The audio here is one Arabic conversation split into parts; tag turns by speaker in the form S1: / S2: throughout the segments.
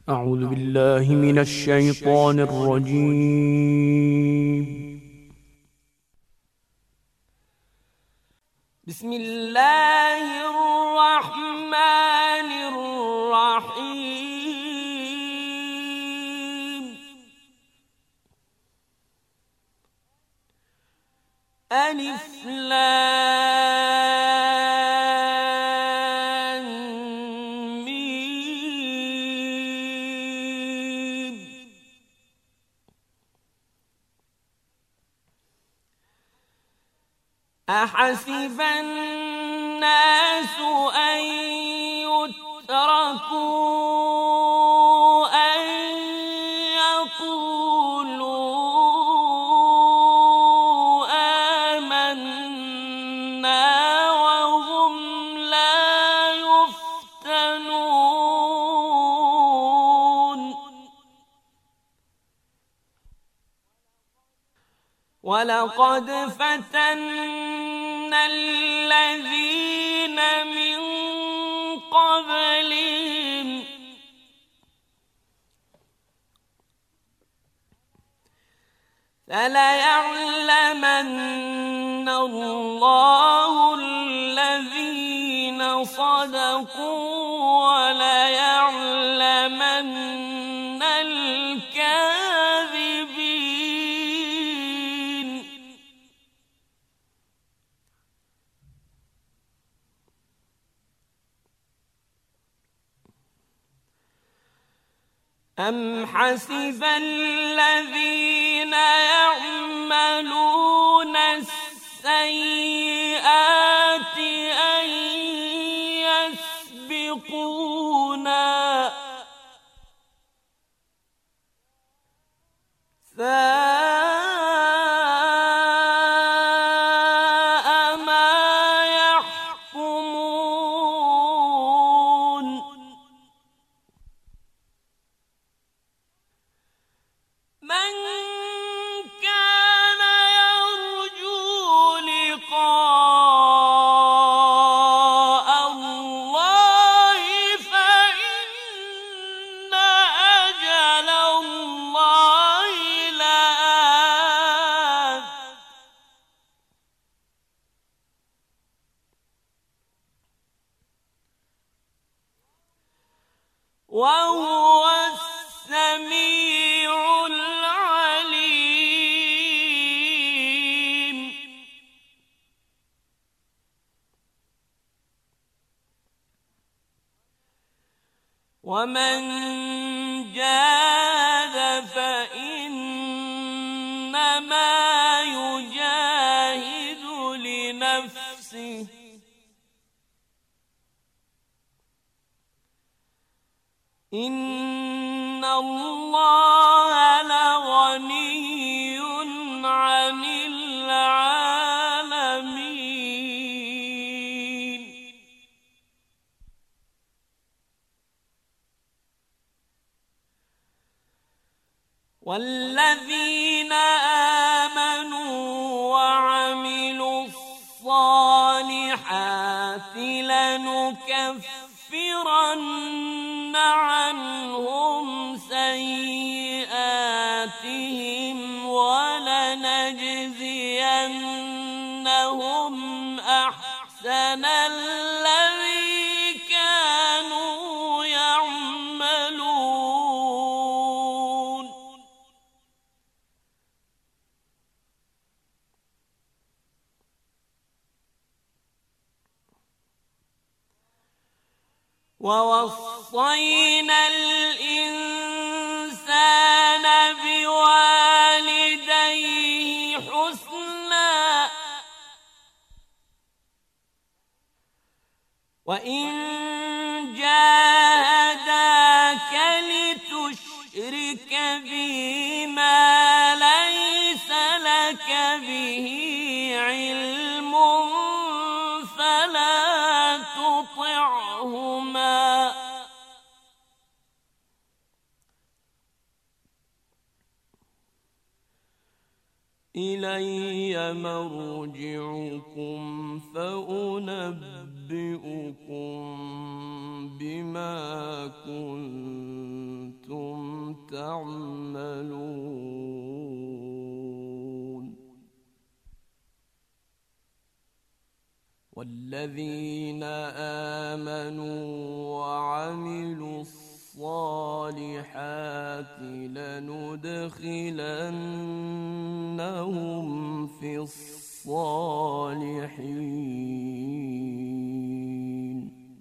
S1: أعوذ بالله من الشيطان الرجيم.
S2: بسم الله الرحمن الرحيم. ألف لام ميم. أحسب الناس أن يتركوا أن يقولوا آمنا وهم لا يفتنون. ولقد فتنا الذين من قبلهم فليعلمن الله الذين صدقوا وليعلمن الكاذبين. أم حسب الذين يعملون السيئات أن يسبقونا ساء ما يحكمون. من كان يرجو لقاء الله فإن أجل الله لآت. وهو السميع العليم. ومن جاهد فإنما يجاهد لنفسه إن الله لغني عن العالمين. والذين آمنوا وعملوا الصالحات لنكفرن عنهم سيئاتهم ولنجزينهم أحسن الذي كانوا يعملون. ووصينا الإنسان بوالديه حسنا وإن جاهداك لتشرك بي ما ليس لك به علم فلا تطعهما إلي مرجعكم فأنبئكم بما كنتم تعملون والذين آمنوا وعملوا الصالحات لندخلنهم في الصالحين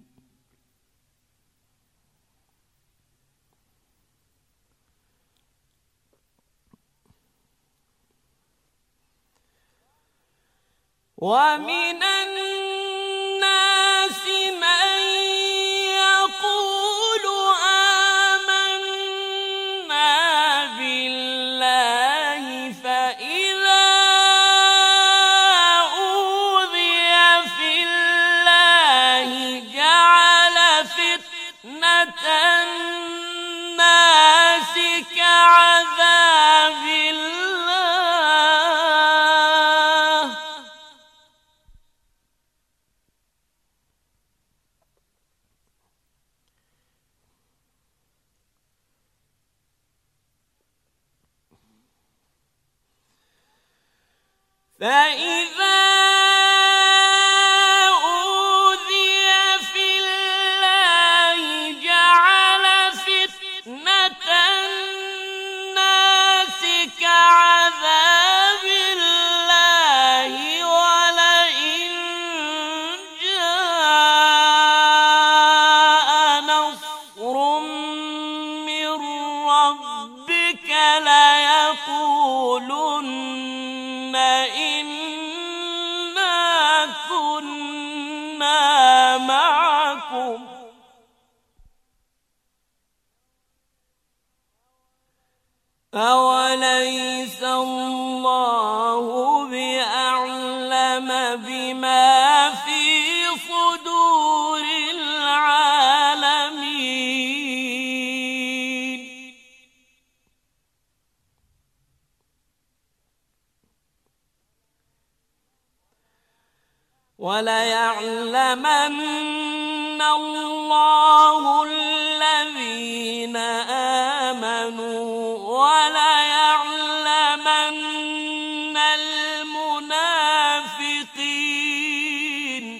S2: ومن الناس من يقول آمنا بالله فإذا أوذي في الله جعل فتنة الناس كعذاب الله فإذا أوذي في الله جعل فتنة الناس كعذاب الله ولئن جاء نصر من ربك ليقولن إنا كنا معكم أوليس الله بأعلم بما في صدور العالمين وليعلمن الله الذين آمنوا وليعلمن المنافقين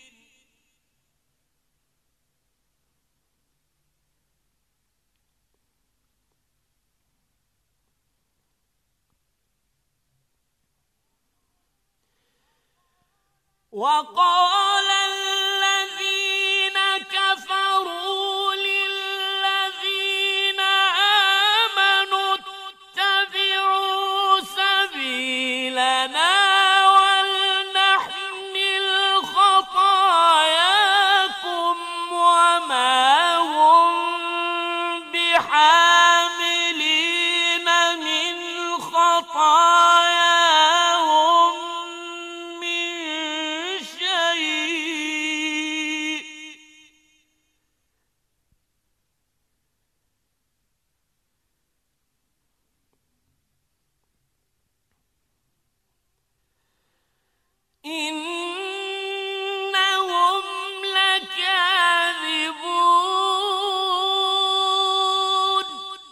S2: وقال الذين كفروا للذين آمنوا اتبعوا سبيلنا ولنحمل خطاياكم وما هم بحاملين من خطاياهم من شيء إنهم لكاذبون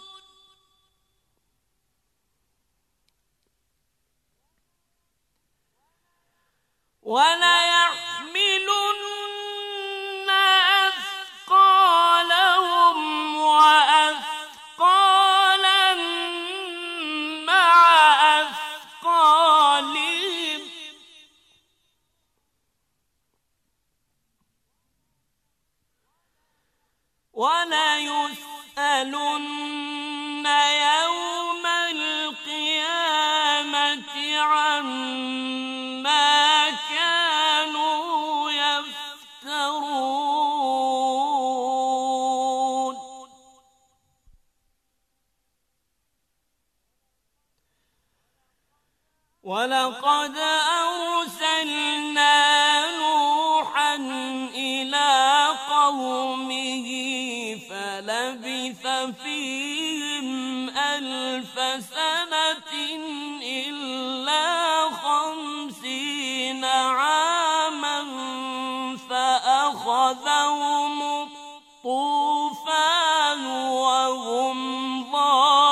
S2: وليحملن أثقالهم وأثقالا مع أثقالهم وليسألن يوم القيامة عما كانوا يفترون ولقد أرسلنا نوحا إلى قومه فلبث فيهم 1000 سنة إلا 50 عاما فأخذهم الطوفان وهم ظالمون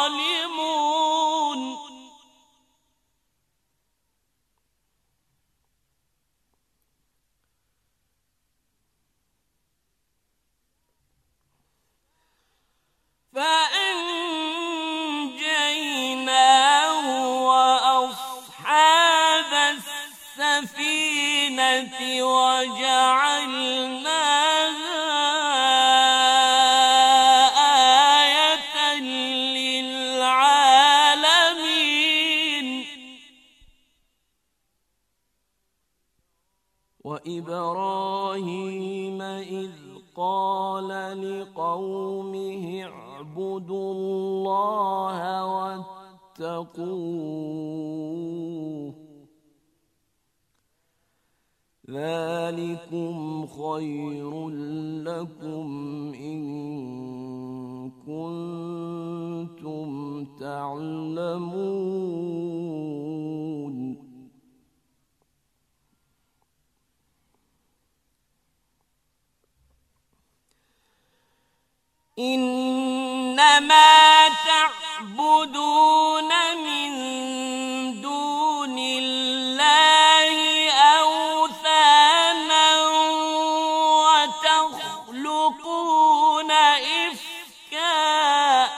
S2: وجعلناها آية للعالمين وإبراهيم إذ قال لقومه اعبدوا الله واتقوه ذلكم خير لكم إن كنتم تعلمون إنما تعبدون من دون الله أوثانا وتخلقون إفكا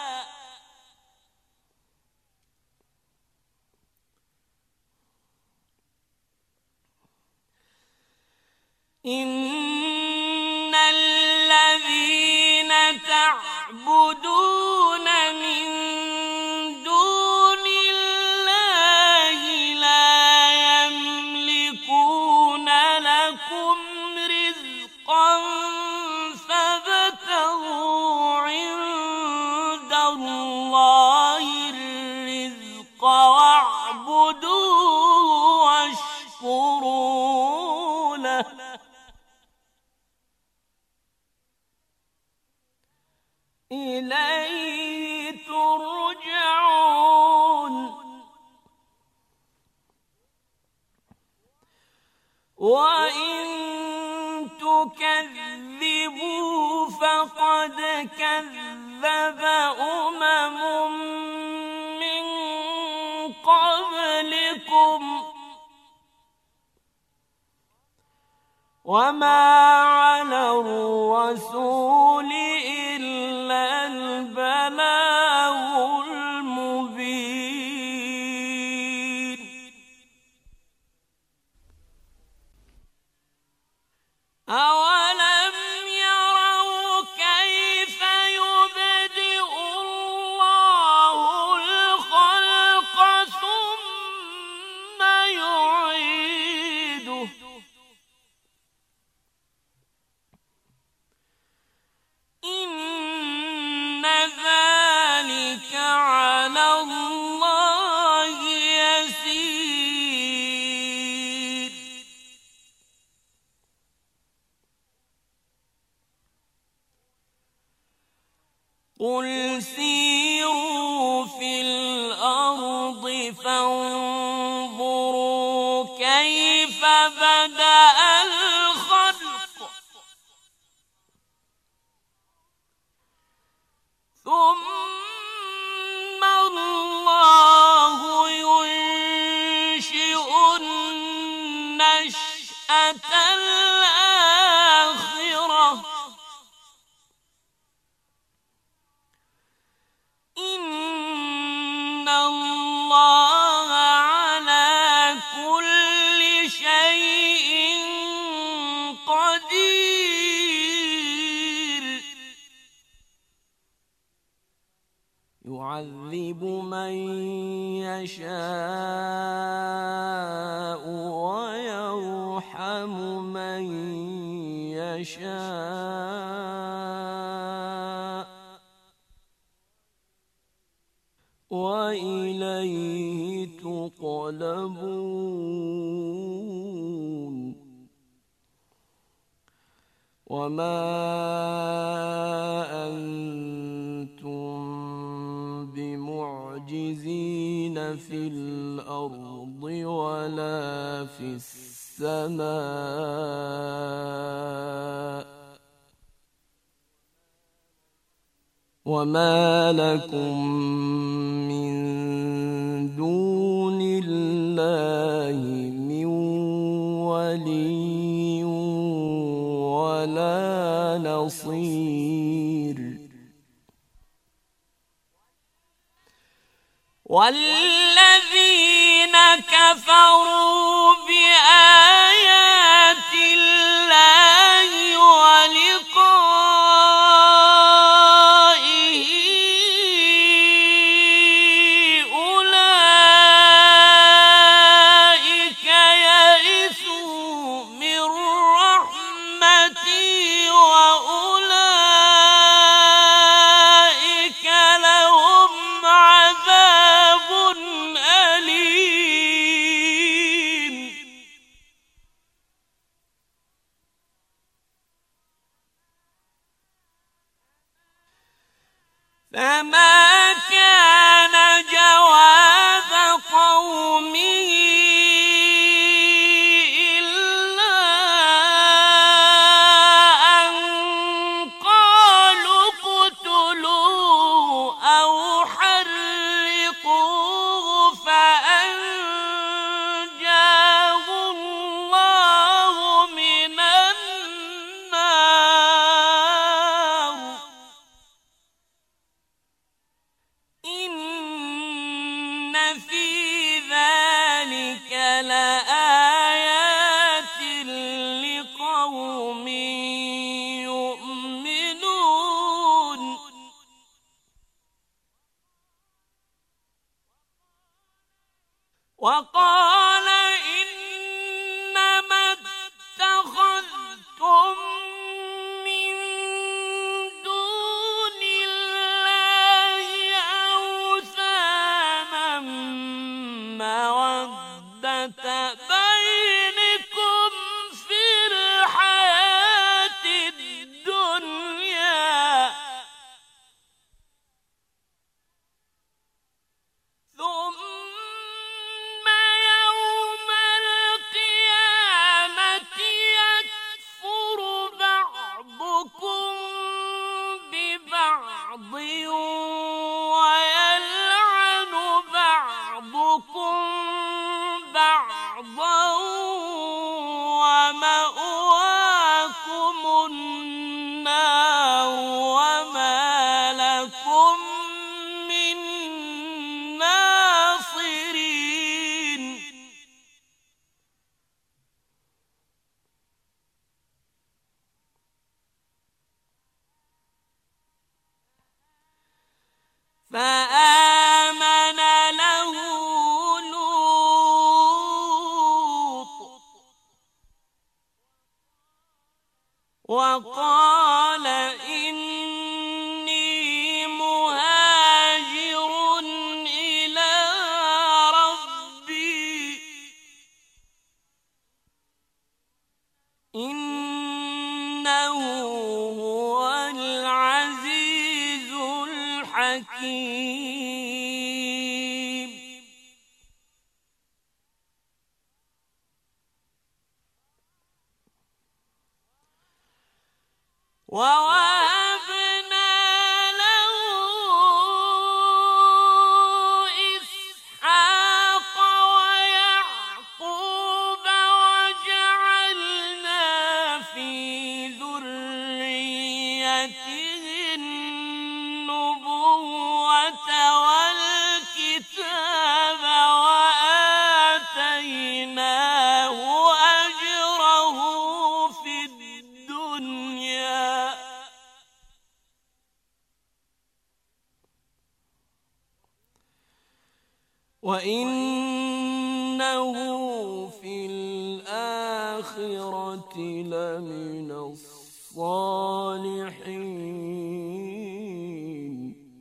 S2: إن الذين تعبدون من دون الله لا يملكون لكم رزقا فابتغوا عند الله الرزق واعبدوه واشكروا له إليه ترجعون وإن تكذبوا فقد كذب من قبلكم وما على الرسول إلا البلاغ المبين أولم يروا كيف يبدئ الله الخلق ثم يعيده إن ذلك على الله يسير قل سيروا في الأرض فانظروا كيف بدأ الخلق ثم الله ينشئ النشأة الآخرة إن الله على كل شيء قدير يعذب من يشاء ويرحم من يشاء وإليه تقلبون وما أنتم بمعجزين في الأرض ولا في السماء وما لكم من دون الله من ولي ولا نصير والذين كفروا بآيات فما كان جواب قومه إلا أن قالوا اقتلوه أو حرقوه فأنجاه الله من النار إن في ذلك لآيات لقوم يؤمنون وقال إنما اتخذتم من دون الله أوثانا مودة بينكم في الحياة الدنيا ثم يوم القيامة يكفر بعضكم ببعض ويلعن بعضكم بعضا ومأواكم النار وما لكم من ناصرين فآمن له لوط وقال إني مهاجر إلى ربي إنه هو العزيز الحكيم ووهبنا له إسحاق ويعقوب وجعلنا في ذريته النبوة والكتاب وآتيناه أجره في الدنيا وإنه في الآخرة لمن الصالحين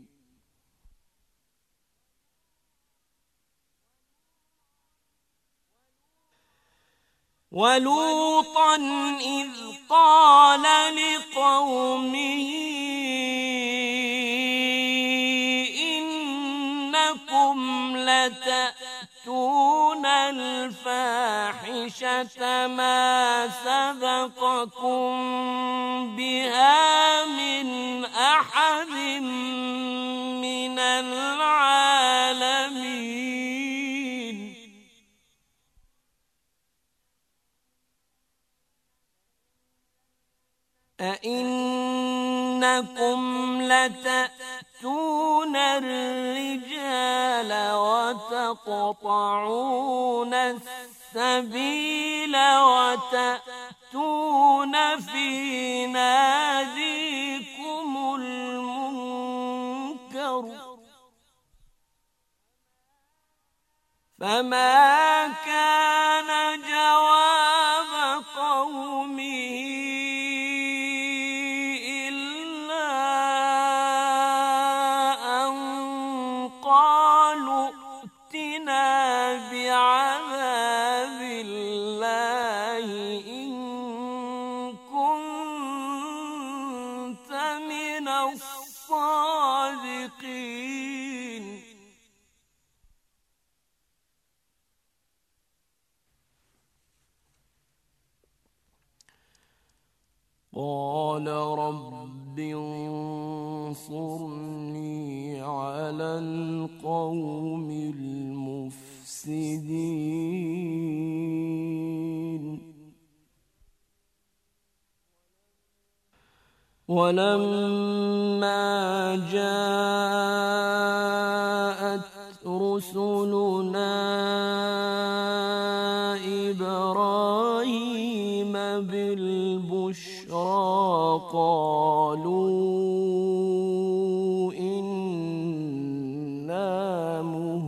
S2: ولوطا إذ قال لقومه إنكم لتأتون الفاحشة ما سبقكم بها من أحد من العالمين أئنكم لتأتون الرجال وتقطعون السبيل وتأتون في ناديكم المنكر فما كان جواب قومه بعذاب الله إن كنت من الصادقين قال رب انصرني على القوم المفسدين. ولما جاءت رسلنا إبراهيم بالبشرى قالوا إنا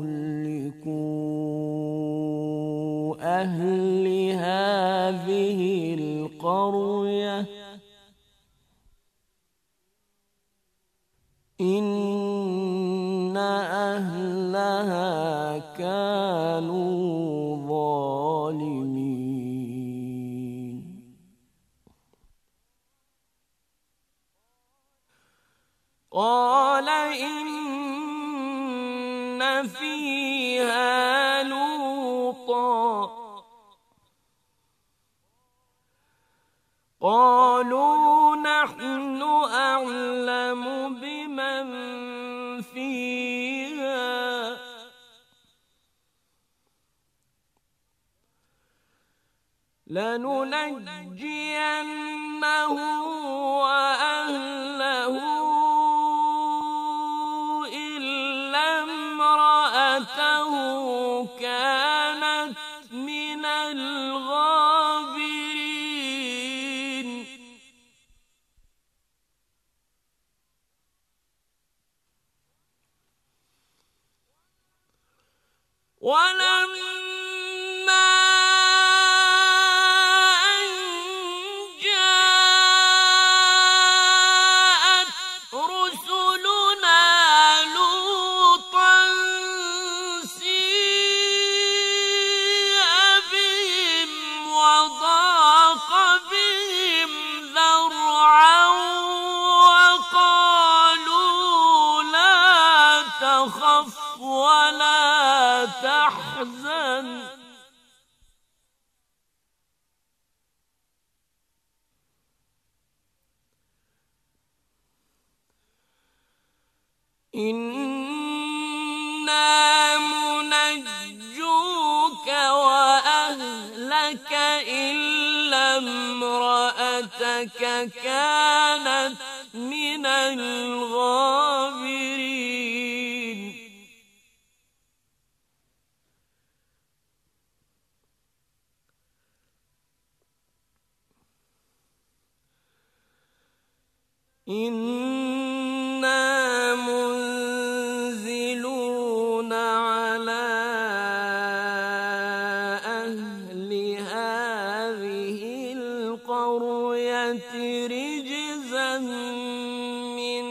S2: مهلكو أهل هذه القرية إن أهلها كانوا ظالمين. قال إن فيها لوطا قالوا نحن أعلم بمن فيها لننجينه وأهله إلا امرأته كانت من الغابرين. ولما أن جاءت رسلنا لوطا سيء بهم وضاق بهم ذرعا وقالوا لا تخف ولا تحزن إنا منجوك وأهلك إلا امرأتك كانت من الغابرين. إنا منزلون على أهل هذه القرية رجزا من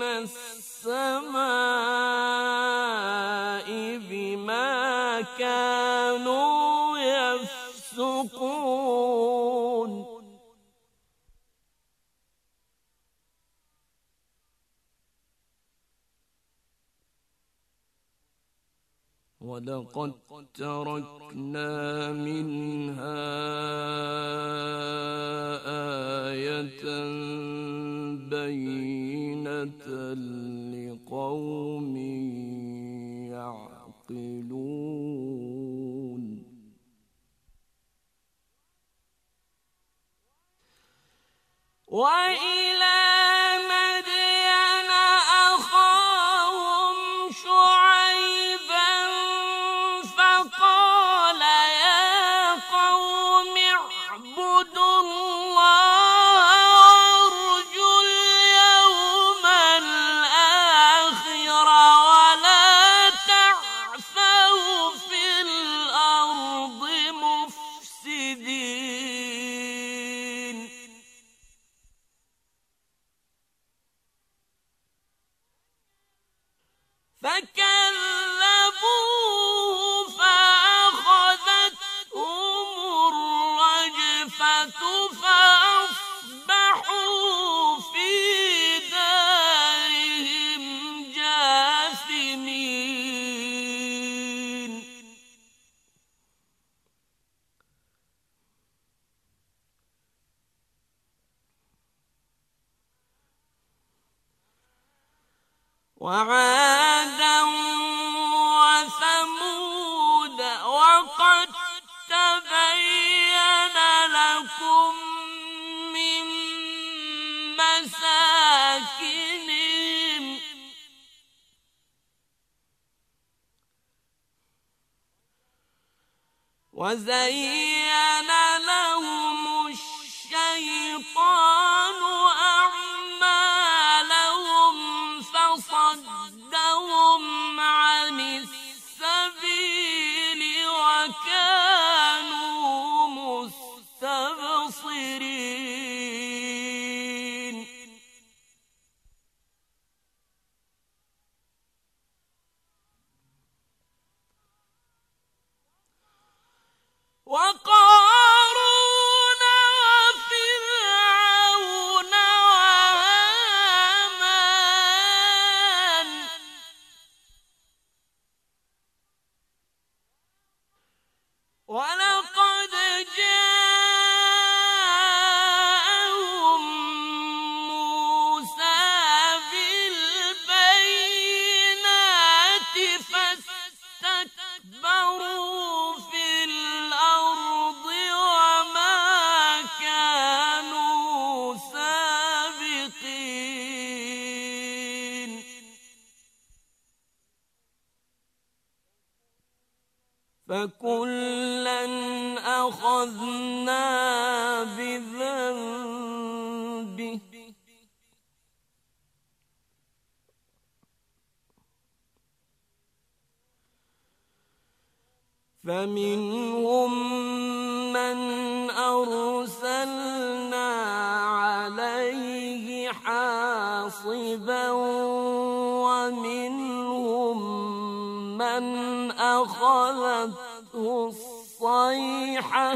S2: السماء بما كانوا يفسقون. ولقد تركنا منها آية بينة لقوم يعقلون. وإلى مدين أخاهم شعيبا فقال يا قوم اعبدوا الله وارجوا اليوم الآخر ولا تعثوا في الأرض مفسدين. فكذبوه فأخذتهم الرجفة فأصبحوا في دارهم جاثمين. وعادا وثمود وقد تبين لكم من مساكنهم وزين لهم الشيطان أعمالهم فصدهم عن السبيل وكانوا مستبصرين وقارون وفرعون وهامان ولقد جاءهم موسى بالبينات فاستكبروا في الأرض وما كانوا سابقين فكلا أخذنا بذنبه فمنهم من أرسلنا عليه حاصبا ومنهم من أخذته الصيحة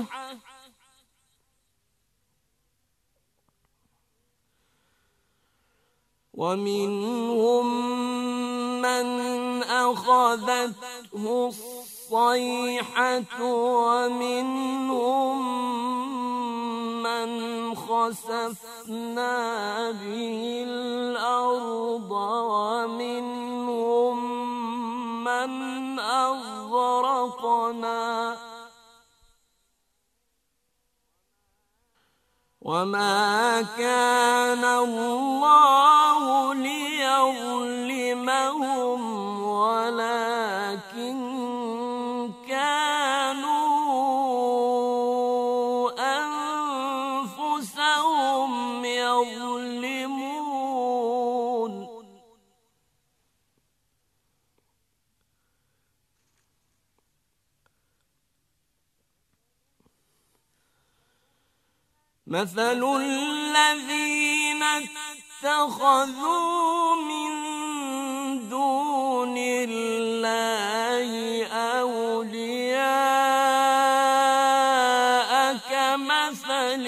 S2: ومنهم من أخذته الصيحة ومنهم من خسفنا به الأرض ومنهم من أغرقنا وما كان الله ليظلمهم ولكن كانوا أنفسهم يظلمون مثل الذين اتخذوا من دون الله أولياء كمثل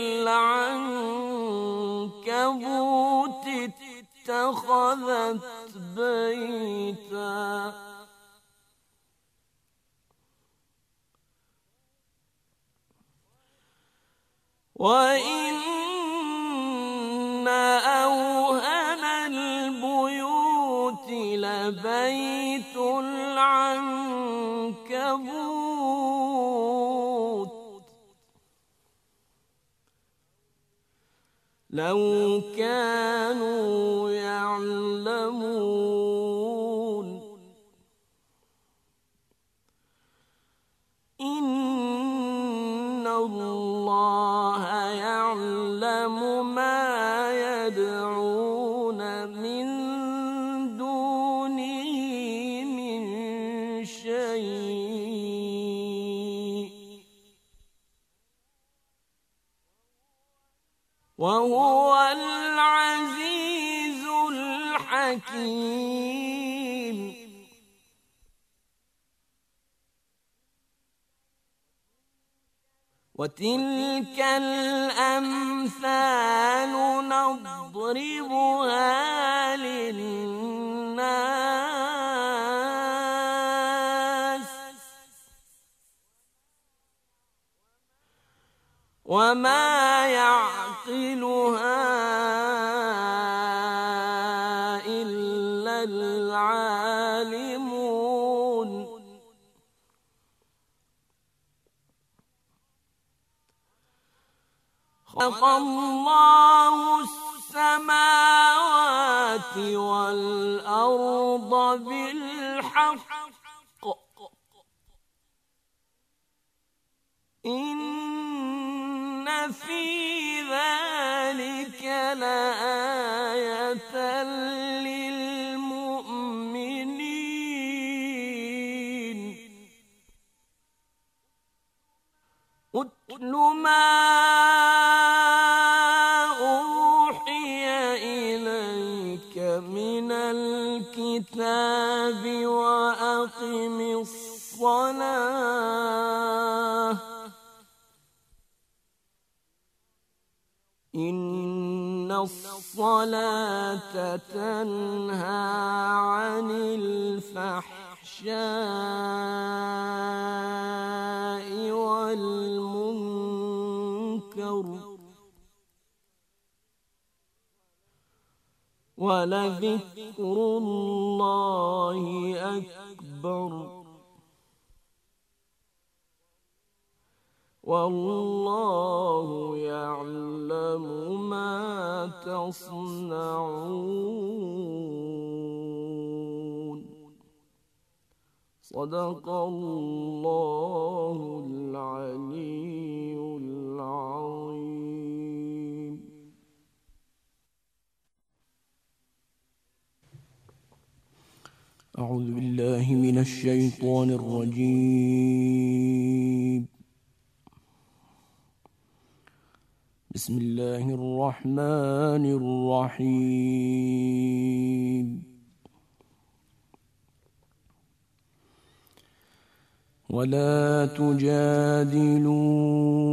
S2: العنكبوت اتخذت بيتا وإن أوهن البيوت لبيت العنكبوت لو كانوا يعلمون إن الله يعلم ما يدعون من دونه من شيء وهو العزيز الحكيم وتلك الأمثال نضربها للناس وما يعقلها إلا العالمون خلق الله السماوات والأرض بالحق إن في ذلك لآية للمؤمنين اتل ما أوحي إليك من الكتاب وأقم الصلاة إن الصلاة تنهى عن الفحشاء والمنكر ولذكر الله أكبر والله يعلم ما تصنعون صدق الله العلي العظيم.
S1: أعوذ بالله من الشيطان الرجيم. بسم الله الرحمن الرحيم. ولا تجادلوا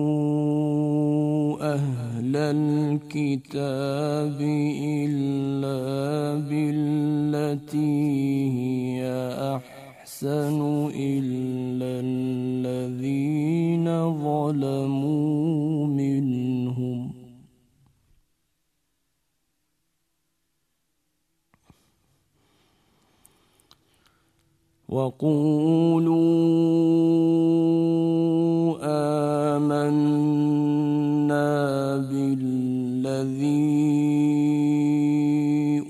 S1: أهل الكتاب إلا بالتي هي أحسن إلا الذين ظلموا منهم وقولوا آمنا بالذي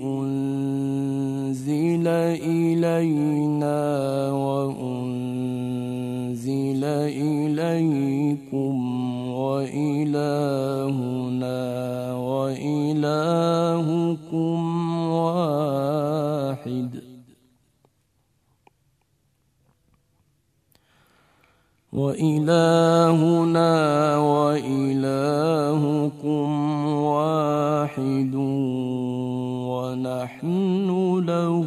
S1: أنزل إلينا وأنزل إليكم وإلهنا وإلهكم واحد وإلهنا وإلهكم واحد ونحن له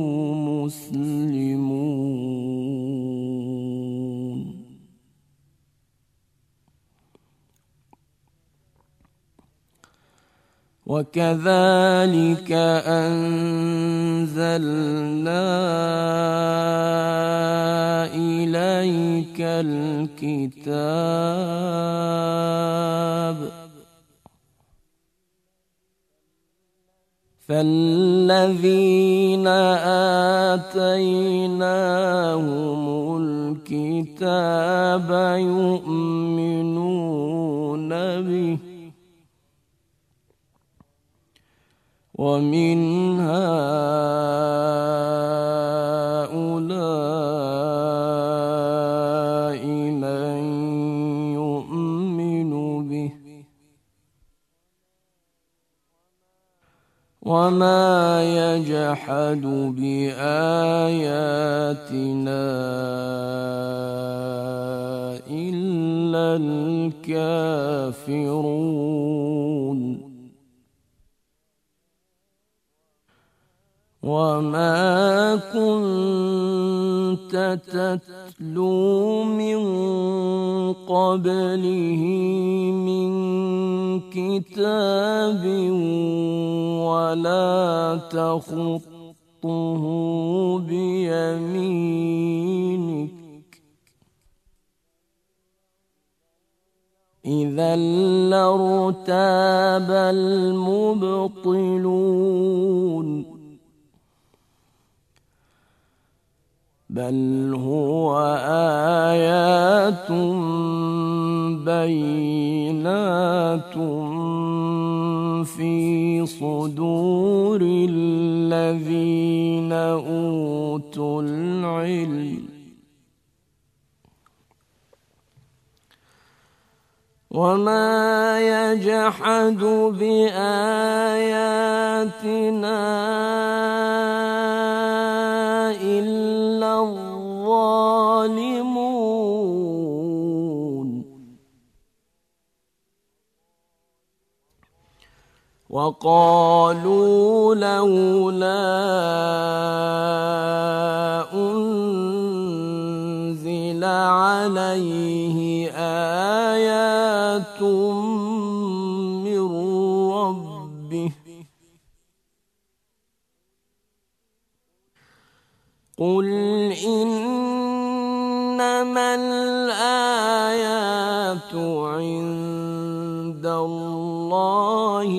S1: مسلمون. وكذلك أنزلنا إليك الكتاب فالذين آتيناهم الكتاب يؤمنون به ومن هؤلاء من يؤمن به وما يجحد بآياتنا إلا الكافرون. وما كنت تتلو من قبله من كتاب ولا تخطه بيمينك إذا لارتاب المبطلون. بل هو آيات بينات في صدور الذين أوتوا العلم وما يجحد بآياتنا إلا الظالمون وقالوا لولا أنزل عليه آيات من ربه قل إنما الآيات عند الله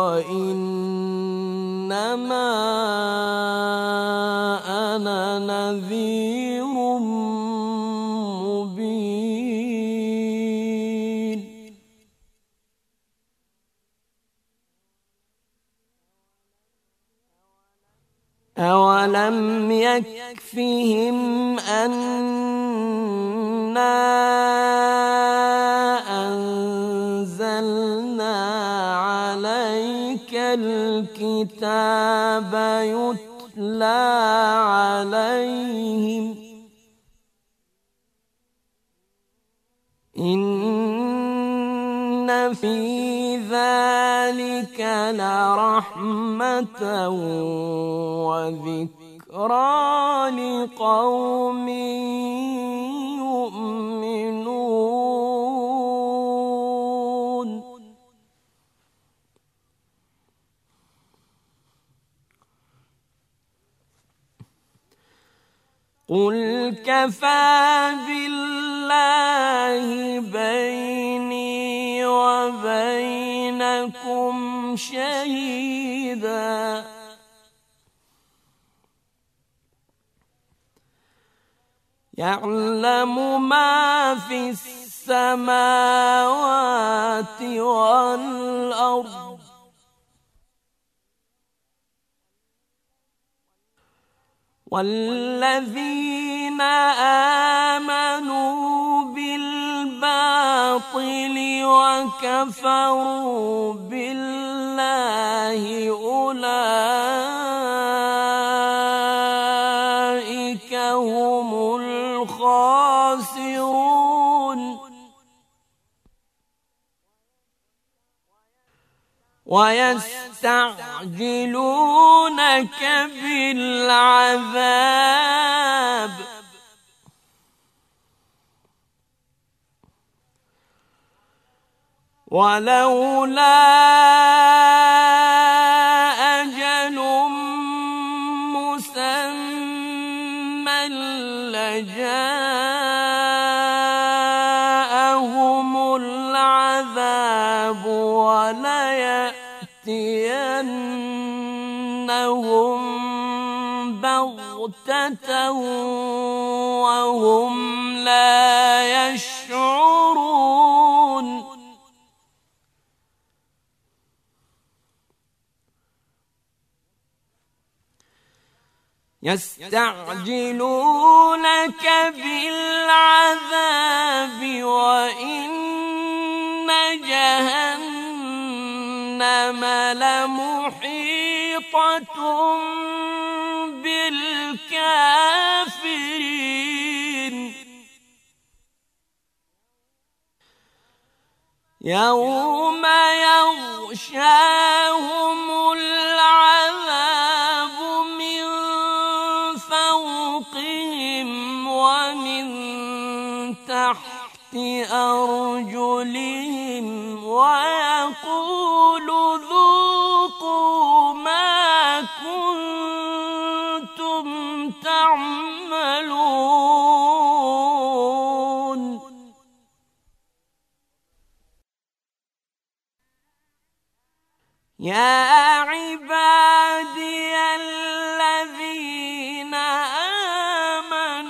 S1: وإنما أنا نذير مبين أولم يكفهم أنا أنزلنا عليك الكتاب يتلى عليهم إن في ذلك لرحمة وذكرى لقوم يؤمنون قل كفى بالله بيني وبينكم شهيدا يعلم ما في السماوات والأرض والذين آمنوا بالباطل وكفروا بالله أولئك هم الخاسرون ويستعجلونك بالعذاب ولولا أجل مسمى لجاءهم العذاب وليأتينهم بغتة وهم لا يشعرون يستعجلونك بالعذاب وإن جهنم لمحيطة بالكافرين يوم يغشاهم العذاب من فوقهم ومن تحت أرجلهم ويقول ذوقوا ما كنتم تعملون يا عبادي الذين آمنوا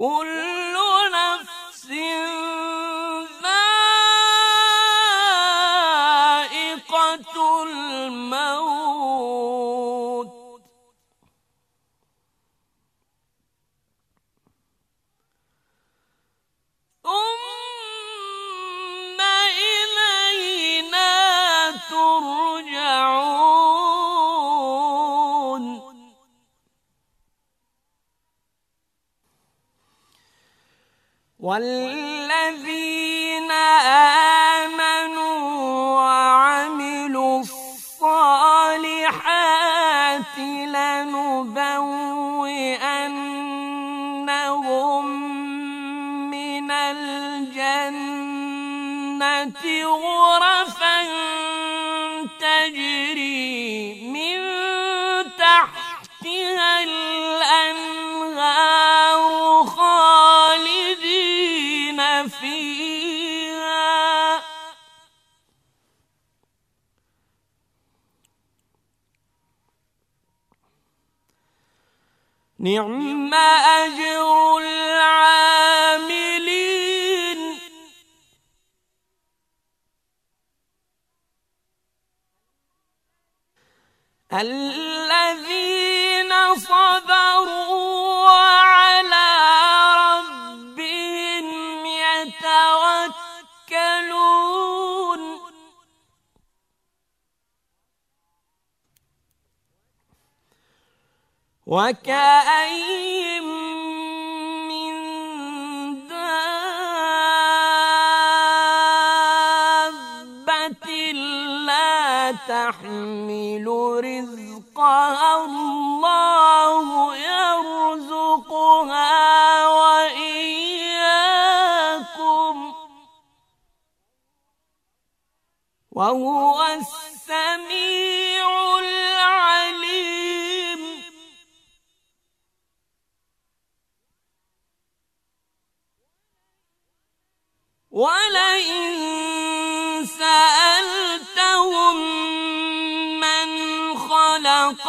S1: كل نفس ذائقة الموت ثم إلينا ترجعون والذين آمنوا وعملوا الصالحات لنبوئنهم من الجنة غرفا تجري من تحتها الأنهار خالدين فيها نعم أجر العاملين الذين صبروا وعلى ربهم يتوكلون وكأين من دابة لا تحمل رزقها الله يرزقها وإياكم وهو السميع العليم ولئن سألتهم من خلق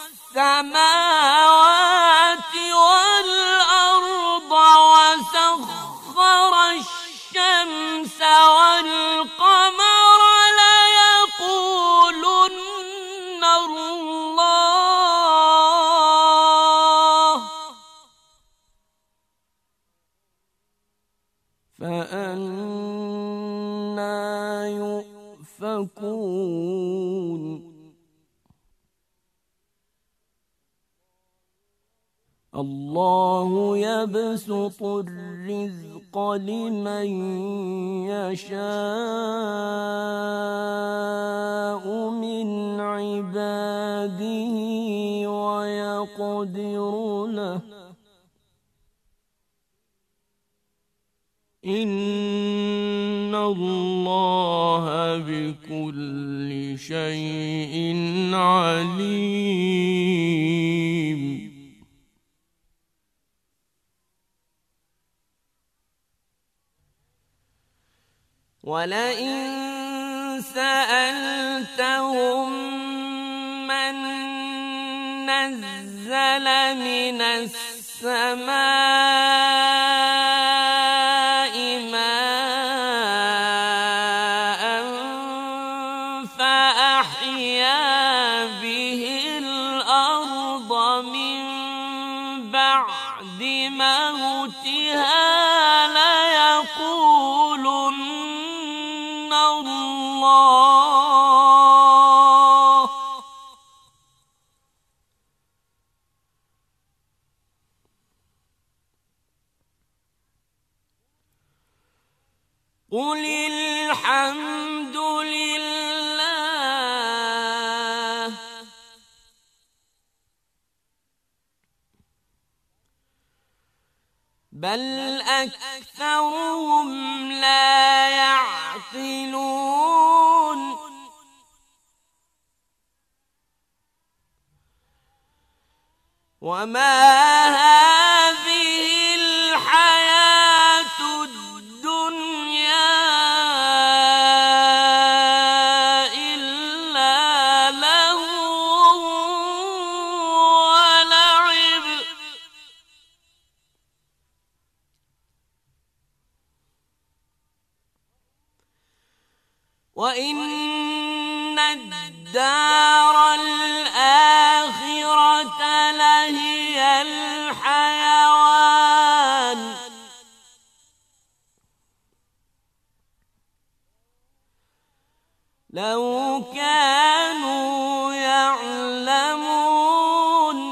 S1: السماوات والأرض وسخر الشمس والقمر ليقولن الله فأنى يؤفكون الله يبسط الرزق لمن يشاء من عباده ويقدر له إن الله بكل شيء عليم ولئن سألتهم من نزل من السماء ماء فأحيا به الأرض من بعد موتها ليقولن الله قل الحمد لله بل أكثرهم لا يعقلون وما هذه الحياة الدنيا إلا لهو ولعب وإن الدار الآخرة لهي الحيوان لو كانوا يعلمون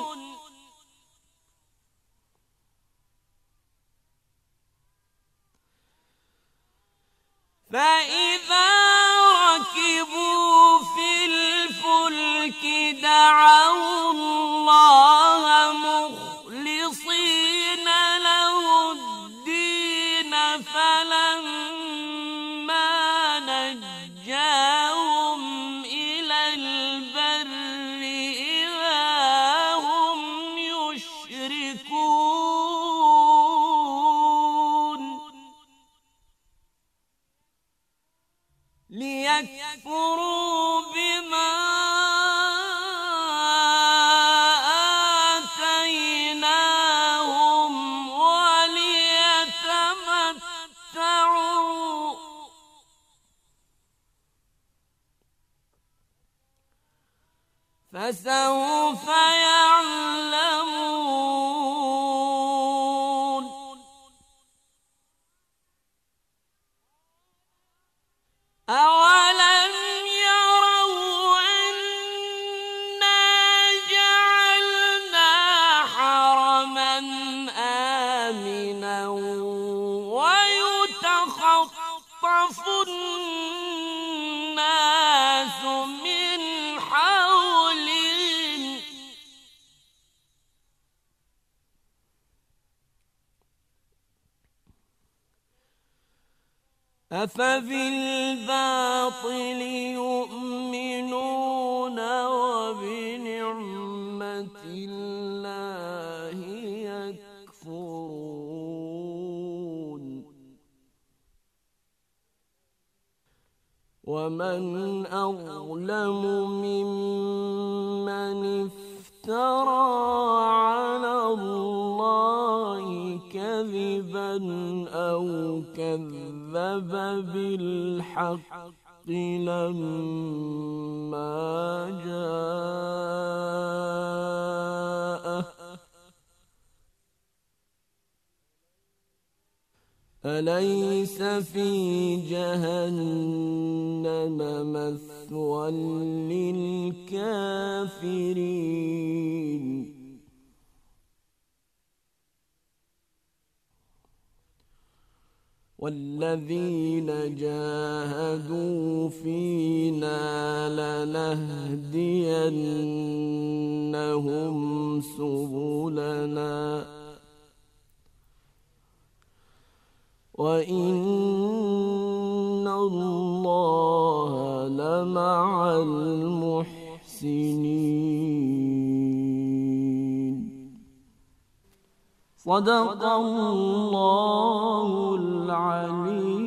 S1: فإذا ركبوا في الفلك دعوا الله مخلصين له الدين فلما نجاهم إلى البر إذا هم يشركون ليكفروا بما آتيناهم وليتمتعوا فسوف يعلمون أولم يروا أنا جعلنا حرما آمنا ويتخطف الناس من حولهم أفبالباطل يؤمنون وبنعمة الله يكفرون ومن أظلم ممن افترى على الله كذبا أو كذب بالحق لما جاءه أليس في جهنم مثوى للكافرين والذين جاهدوا فينا لنهدينهم سبلنا وإن الله لمع المحسنين صدق الله العليم